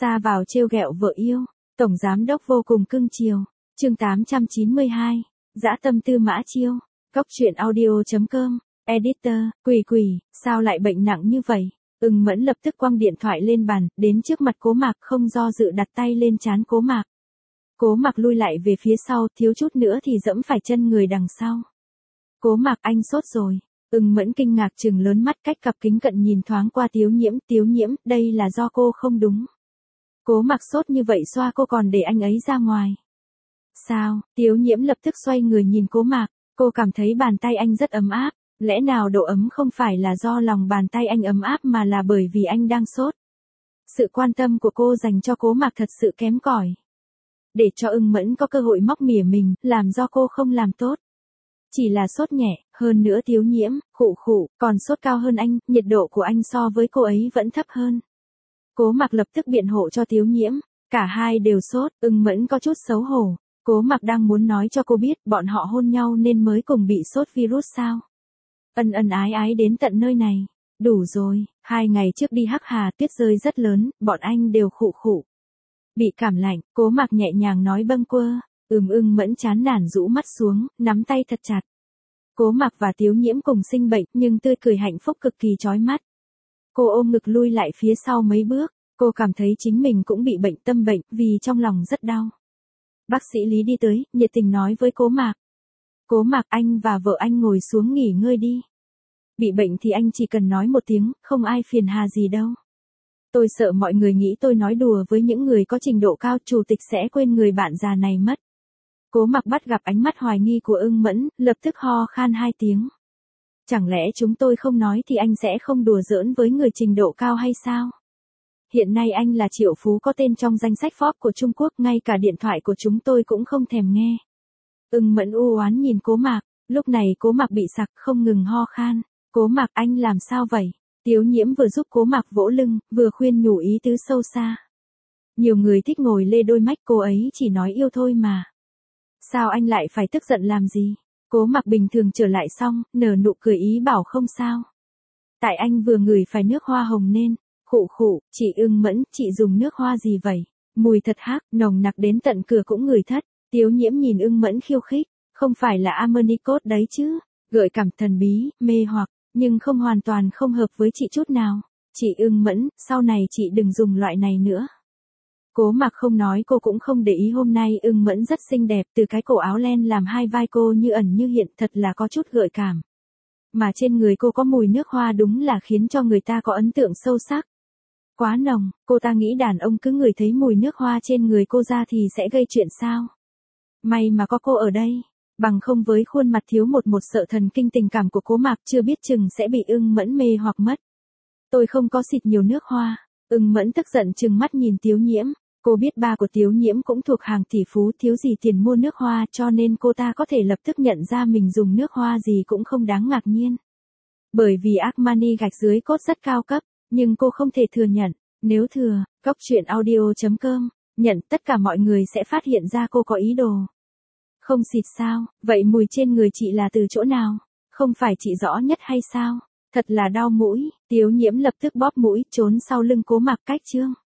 Sa vào trêu ghẹo vợ yêu, tổng giám đốc vô cùng cưng chiều. Chương 892, Dã tâm Tư Mã Chiêu. Cóc truyện audio.com. Editor, Quỷ, sao lại bệnh nặng như vậy? Ưng Mẫn lập tức quăng điện thoại lên bàn, đến trước mặt Cố Mạc không do dự đặt tay lên trán Cố Mạc. Cố Mạc lui lại về phía sau, thiếu chút nữa thì dẫm phải chân người đằng sau. Cố Mạc, anh sốt rồi. Ưng Mẫn kinh ngạc trừng lớn mắt, cách cặp kính cận nhìn thoáng qua Tiếu Nhiễm, đây là do cô không đúng. Cố Mạc sốt như vậy xoa cô còn để anh ấy ra ngoài. Sao? Tiếu Nhiễm lập tức xoay người nhìn Cố Mạc, cô cảm thấy bàn tay anh rất ấm áp, lẽ nào độ ấm không phải là do lòng bàn tay anh ấm áp mà là bởi vì anh đang sốt. Sự quan tâm của cô dành cho Cố Mạc thật sự kém cỏi. Để cho Ưng Mẫn có cơ hội móc mỉa mình, làm do cô không làm tốt. Chỉ là sốt nhẹ, hơn nữa Tiếu Nhiễm, khụ, còn sốt cao hơn anh, nhiệt độ của anh so với cô ấy vẫn thấp hơn. Cố Mạc lập tức biện hộ cho Tiếu Nhiễm, cả hai đều sốt, Ưng Mẫn có chút xấu hổ. Cố Mạc đang muốn nói cho cô biết bọn họ hôn nhau nên mới cùng bị sốt virus sao. Ân ái đến tận nơi này. Đủ rồi, 2 ngày trước đi Hắc Hà tuyết rơi rất lớn, bọn anh đều khụ. Bị cảm lạnh, Cố Mạc nhẹ nhàng nói bâng quơ. Ưng Mẫn chán nản rũ mắt xuống, nắm tay thật chặt. Cố Mạc và Tiếu Nhiễm cùng sinh bệnh nhưng tươi cười hạnh phúc cực kỳ chói mắt. Cô ôm ngực lui lại phía sau mấy bước, cô cảm thấy chính mình cũng bị bệnh tâm bệnh vì trong lòng rất đau. Bác sĩ Lý đi tới, nhiệt tình nói với Cố Mạc. Cố Mạc, anh và vợ anh ngồi xuống nghỉ ngơi đi. Bị bệnh thì anh chỉ cần nói một tiếng, không ai phiền hà gì đâu. Tôi sợ mọi người nghĩ tôi nói đùa với những người có trình độ cao, chủ tịch sẽ quên người bạn già này mất. Cố Mạc bắt gặp ánh mắt hoài nghi của Ưng Mẫn, lập tức ho khan 2 tiếng. Chẳng lẽ chúng tôi không nói thì anh sẽ không đùa giỡn với người trình độ cao hay sao? Hiện nay anh là triệu phú có tên trong danh sách Forbes của Trung Quốc, ngay cả điện thoại của chúng tôi cũng không thèm nghe. Ưng Mẫn u oán nhìn Cố Mạc, lúc này Cố Mạc bị sặc không ngừng ho khan. Cố Mạc, anh làm sao vậy? Tiếu Nhiễm vừa giúp Cố Mạc vỗ lưng, vừa khuyên nhủ ý tứ sâu xa. Nhiều người thích ngồi lê đôi mách, cô ấy chỉ nói yêu thôi mà. Sao anh lại phải tức giận làm gì? Cố Mạc bình thường trở lại xong, nở nụ cười ý bảo không sao. Tại anh vừa ngửi phải nước hoa hồng nên, khụ, chị Ưng Mẫn, chị dùng nước hoa gì vậy? Mùi thật hắc, nồng nặc đến tận cửa cũng ngửi thất. Tiếu Nhiễm nhìn Ưng Mẫn khiêu khích, không phải là Armanicot đấy chứ? Gợi cảm thần bí, mê hoặc, nhưng không hoàn toàn không hợp với chị chút nào. Chị Ưng Mẫn, sau này chị đừng dùng loại này nữa. Cố Mạc không nói, cô cũng không để ý, hôm nay Ưng Mẫn rất xinh đẹp, từ cái cổ áo len làm hai vai cô như ẩn như hiện, thật là có chút gợi cảm. Mà trên người cô có mùi nước hoa đúng là khiến cho người ta có ấn tượng sâu sắc. Quá nồng, cô ta nghĩ đàn ông cứ ngửi thấy mùi nước hoa trên người cô ra thì sẽ gây chuyện sao. May mà có cô ở đây, bằng không với khuôn mặt thiếu một sợ thần kinh tình cảm của Cố Mạc chưa biết chừng sẽ bị Ưng Mẫn mê hoặc mất. Tôi không có xịt nhiều nước hoa. Ưng Mẫn tức giận trừng mắt nhìn Tiếu Nhiễm. Cô biết ba của Tiếu Nhiễm cũng thuộc hàng tỷ phú, thiếu gì tiền mua nước hoa, cho nên cô ta có thể lập tức nhận ra mình dùng nước hoa gì cũng không đáng ngạc nhiên. Bởi vì Armani gạch dưới cốt rất cao cấp, nhưng cô không thể thừa nhận. Nếu thừa, Cóc truyện audio.com, nhận tất cả mọi người sẽ phát hiện ra cô có ý đồ. Không xịt sao? Vậy mùi trên người chị là từ chỗ nào? Không phải chị rõ nhất hay sao? Thật là đau mũi. Tiếu Nhiễm lập tức bóp mũi, trốn sau lưng Cố Mạc cách chương.